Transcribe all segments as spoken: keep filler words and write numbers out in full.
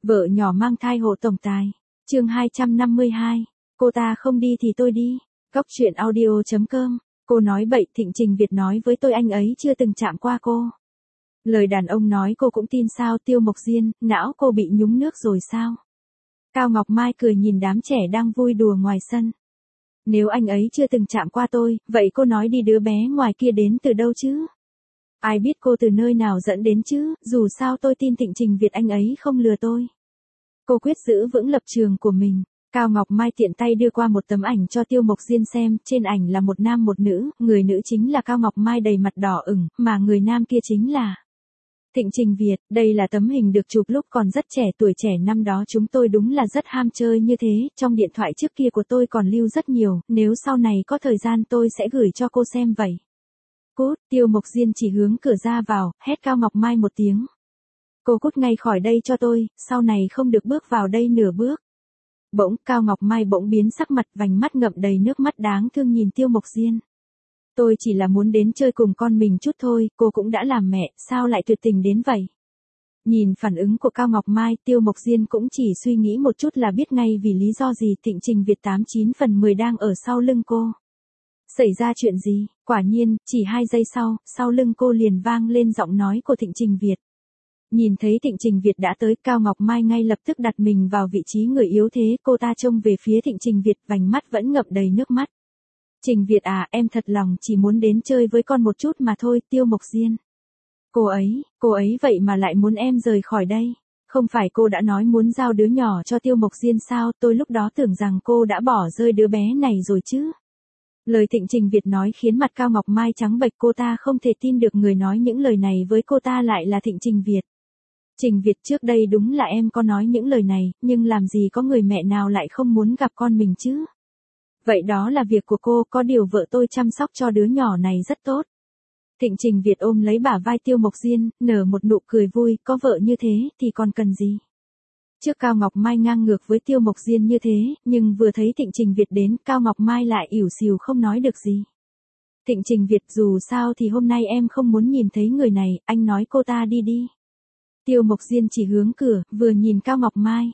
Vợ nhỏ mang thai hộ tổng tài. Chương hai trăm năm mươi hai. Cô ta không đi thì tôi đi. Góc truyện audio chấm com. Cô nói bậy, Thịnh Trình Việt nói với tôi anh ấy chưa từng chạm qua cô. Lời đàn ông nói cô cũng tin sao? Tiêu Mộc Diên, não cô bị nhúng nước rồi sao? Cao Ngọc Mai cười nhìn đám trẻ đang vui đùa ngoài sân. Nếu anh ấy chưa từng chạm qua tôi, vậy cô nói đi đứa bé ngoài kia đến từ đâu chứ? Ai biết cô từ nơi nào dẫn đến chứ, dù sao tôi tin Thịnh Trình Việt anh ấy không lừa tôi. Cô quyết giữ vững lập trường của mình. Cao Ngọc Mai tiện tay đưa qua một tấm ảnh cho Tiêu Mộc Diên xem, trên ảnh là một nam một nữ, người nữ chính là Cao Ngọc Mai đầy mặt đỏ ửng, mà người nam kia chính là Thịnh Trình Việt. Đây là tấm hình được chụp lúc còn rất trẻ, tuổi trẻ năm đó chúng tôi đúng là rất ham chơi như thế, trong điện thoại trước kia của tôi còn lưu rất nhiều, nếu sau này có thời gian tôi sẽ gửi cho cô xem vậy. Cút, Tiêu Mộc Diên chỉ hướng cửa ra vào, hét Cao Ngọc Mai một tiếng. Cô cút ngay khỏi đây cho tôi, sau này không được bước vào đây nửa bước. Bỗng, Cao Ngọc Mai bỗng biến sắc mặt, vành mắt ngậm đầy nước mắt đáng thương nhìn Tiêu Mộc Diên. Tôi chỉ là muốn đến chơi cùng con mình chút thôi, cô cũng đã làm mẹ, sao lại tuyệt tình đến vậy? Nhìn phản ứng của Cao Ngọc Mai, Tiêu Mộc Diên cũng chỉ suy nghĩ một chút là biết ngay vì lý do gì Thịnh Trình Việt tám chín phần mười đang ở sau lưng cô. Xảy ra chuyện gì? Quả nhiên, chỉ hai giây sau, sau lưng cô liền vang lên giọng nói của Thịnh Trình Việt. Nhìn thấy Thịnh Trình Việt đã tới, Cao Ngọc Mai ngay lập tức đặt mình vào vị trí người yếu thế, cô ta trông về phía Thịnh Trình Việt, vành mắt vẫn ngập đầy nước mắt. Trình Việt à, em thật lòng chỉ muốn đến chơi với con một chút mà thôi. Tiêu Mộc Diên. Cô ấy, cô ấy vậy mà lại muốn em rời khỏi đây. Không phải cô đã nói muốn giao đứa nhỏ cho Tiêu Mộc Diên sao? Tôi lúc đó tưởng rằng cô đã bỏ rơi đứa bé này rồi chứ. Lời Thịnh Trình Việt nói khiến mặt Cao Ngọc Mai trắng bệch, cô ta không thể tin được người nói những lời này với cô ta lại là Thịnh Trình Việt. Trình Việt, trước đây đúng là em có nói những lời này, nhưng làm gì có người mẹ nào lại không muốn gặp con mình chứ? Vậy đó là việc của cô, có điều vợ tôi chăm sóc cho đứa nhỏ này rất tốt. Thịnh Trình Việt ôm lấy bả vai Tiêu Mộc Diên, nở một nụ cười vui, có vợ như thế thì còn cần gì? Trước Cao Ngọc Mai ngang ngược với Tiêu Mộc Diên như thế, nhưng vừa thấy Thịnh Trình Việt đến, Cao Ngọc Mai lại ỉu xìu không nói được gì. Thịnh Trình Việt, dù sao thì hôm nay em không muốn nhìn thấy người này, anh nói cô ta đi đi. Tiêu Mộc Diên chỉ hướng cửa, vừa nhìn Cao Ngọc Mai.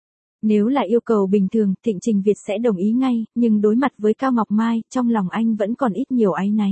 Nếu là yêu cầu bình thường, Thịnh Trình Việt sẽ đồng ý ngay, nhưng đối mặt với Cao Ngọc Mai, trong lòng anh vẫn còn ít nhiều áy náy.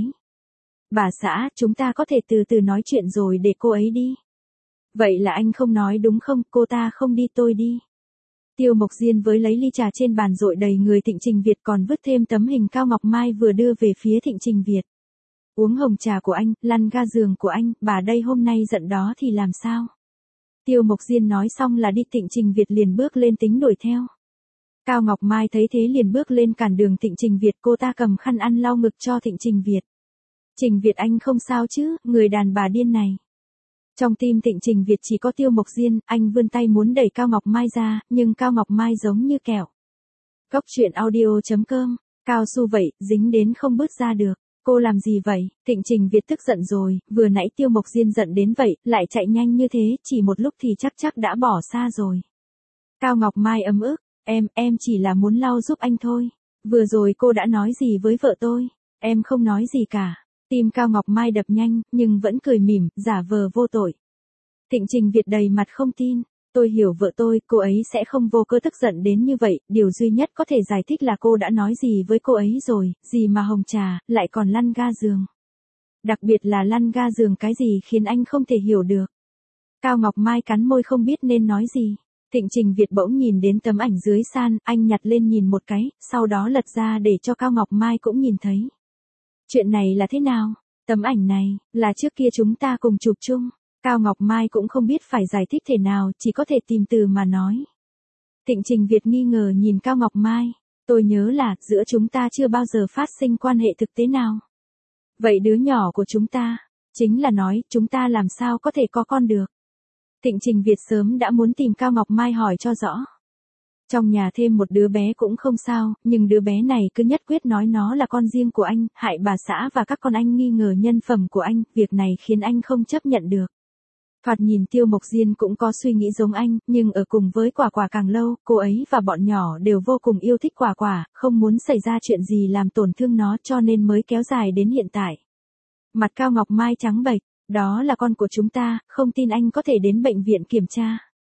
Bà xã, chúng ta có thể từ từ nói chuyện rồi để cô ấy đi. Vậy là anh không nói đúng không? Cô ta không đi tôi đi. Tiêu Mộc Diên với lấy ly trà trên bàn dội đầy người Thịnh Trình Việt, còn vứt thêm tấm hình Cao Ngọc Mai vừa đưa về phía Thịnh Trình Việt. Uống hồng trà của anh, lăn ga giường của anh, bà đây hôm nay giận đó thì làm sao? Tiêu Mộc Diên nói xong là đi, Thịnh Trình Việt liền bước lên tính đuổi theo. Cao Ngọc Mai thấy thế liền bước lên cản đường Thịnh Trình Việt, cô ta cầm khăn ăn lau ngực cho Thịnh Trình Việt. Trình Việt anh không sao chứ, người đàn bà điên này. Trong tim Thịnh Trình Việt chỉ có Tiêu Mộc Diên, anh vươn tay muốn đẩy Cao Ngọc Mai ra, nhưng Cao Ngọc Mai giống như kẹo. Góc truyện audio chấm com, cao su vậy, dính đến không bứt ra được. Cô làm gì vậy? Thịnh Trình Việt tức giận rồi, vừa nãy Tiêu Mộc Diên giận đến vậy, lại chạy nhanh như thế, chỉ một lúc thì chắc chắc đã bỏ xa rồi. Cao Ngọc Mai ấm ức, em, em chỉ là muốn lau giúp anh thôi. Vừa rồi cô đã nói gì với vợ tôi? Em không nói gì cả. Tim Cao Ngọc Mai đập nhanh, nhưng vẫn cười mỉm, giả vờ vô tội. Thịnh Trình Việt đầy mặt không tin. Tôi hiểu vợ tôi, cô ấy sẽ không vô cớ tức giận đến như vậy, điều duy nhất có thể giải thích là cô đã nói gì với cô ấy rồi, gì mà hồng trà, lại còn lăn ga giường. Đặc biệt là lăn ga giường cái gì khiến anh không thể hiểu được. Cao Ngọc Mai cắn môi không biết nên nói gì. Thịnh Trình Việt bỗng nhìn đến tấm ảnh dưới san, anh nhặt lên nhìn một cái, sau đó lật ra để cho Cao Ngọc Mai cũng nhìn thấy. Chuyện này là thế nào? Tấm ảnh này, là trước kia chúng ta cùng chụp chung. Cao Ngọc Mai cũng không biết phải giải thích thế nào, chỉ có thể tìm từ mà nói. Thịnh Trình Việt nghi ngờ nhìn Cao Ngọc Mai. Tôi nhớ là, giữa chúng ta chưa bao giờ phát sinh quan hệ thực tế nào. Vậy đứa nhỏ của chúng ta, chính là nói, chúng ta làm sao có thể có con được. Thịnh Trình Việt sớm đã muốn tìm Cao Ngọc Mai hỏi cho rõ. Trong nhà thêm một đứa bé cũng không sao, nhưng đứa bé này cứ nhất quyết nói nó là con riêng của anh, hại bà xã và các con anh nghi ngờ nhân phẩm của anh, việc này khiến anh không chấp nhận được. Thoạt nhìn Tiêu Mộc Diên cũng có suy nghĩ giống anh, nhưng ở cùng với Quả Quả càng lâu, cô ấy và bọn nhỏ đều vô cùng yêu thích Quả Quả, không muốn xảy ra chuyện gì làm tổn thương nó cho nên mới kéo dài đến hiện tại. Mặt Cao Ngọc Mai trắng bệch, đó là con của chúng ta, không tin anh có thể đến bệnh viện kiểm tra.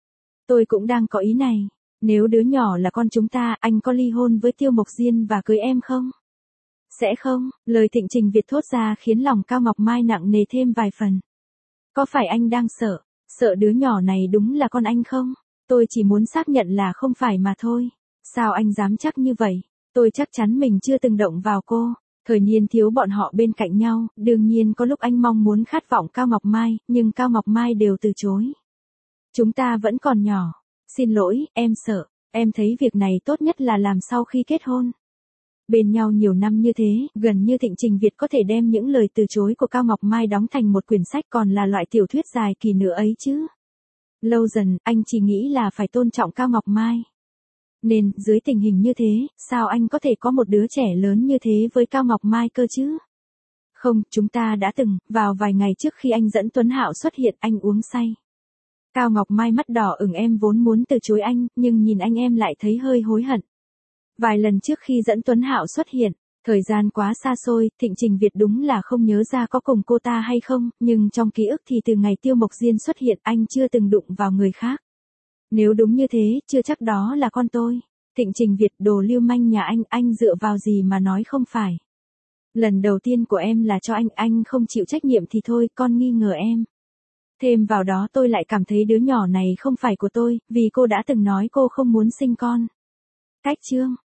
Tôi cũng đang có ý này. Nếu đứa nhỏ là con chúng ta, anh có ly hôn với Tiêu Mộc Diên và cưới em không? Sẽ không, lời Thịnh Trình Việt thốt ra khiến lòng Cao Ngọc Mai nặng nề thêm vài phần. Có phải anh đang sợ, sợ đứa nhỏ này đúng là con anh không? Tôi chỉ muốn xác nhận là không phải mà thôi. Sao anh dám chắc như vậy? Tôi chắc chắn mình chưa từng động vào cô. Thời niên thiếu bọn họ bên cạnh nhau, đương nhiên có lúc anh mong muốn khát vọng Cao Ngọc Mai, nhưng Cao Ngọc Mai đều từ chối. Chúng ta vẫn còn nhỏ. Xin lỗi, em sợ, em thấy việc này tốt nhất là làm sau khi kết hôn. Bên nhau nhiều năm như thế, gần như Thịnh Trình Việt có thể đem những lời từ chối của Cao Ngọc Mai đóng thành một quyển sách còn là loại tiểu thuyết dài kỳ nữa ấy chứ. Lâu dần, anh chỉ nghĩ là phải tôn trọng Cao Ngọc Mai. Nên, dưới tình hình như thế, sao anh có thể có một đứa trẻ lớn như thế với Cao Ngọc Mai cơ chứ? Không, chúng ta đã từng, vào vài ngày trước khi anh dẫn Tuấn Hạo xuất hiện, anh uống say. Cao Ngọc Mai mắt đỏ ửng, em vốn muốn từ chối anh, nhưng nhìn anh em lại thấy hơi hối hận. Vài lần trước khi dẫn Tuấn Hạo xuất hiện, thời gian quá xa xôi, Thịnh Trình Việt đúng là không nhớ ra có cùng cô ta hay không, nhưng trong ký ức thì từ ngày Tiêu Mộc Diên xuất hiện anh chưa từng đụng vào người khác. Nếu đúng như thế, chưa chắc đó là con tôi. Thịnh Trình Việt, đồ lưu manh nhà anh, anh dựa vào gì mà nói không phải. Lần đầu tiên của em là cho anh, anh không chịu trách nhiệm thì thôi, con nghi ngờ em. Thêm vào đó tôi lại cảm thấy đứa nhỏ này không phải của tôi, vì cô đã từng nói cô không muốn sinh con. Cách chương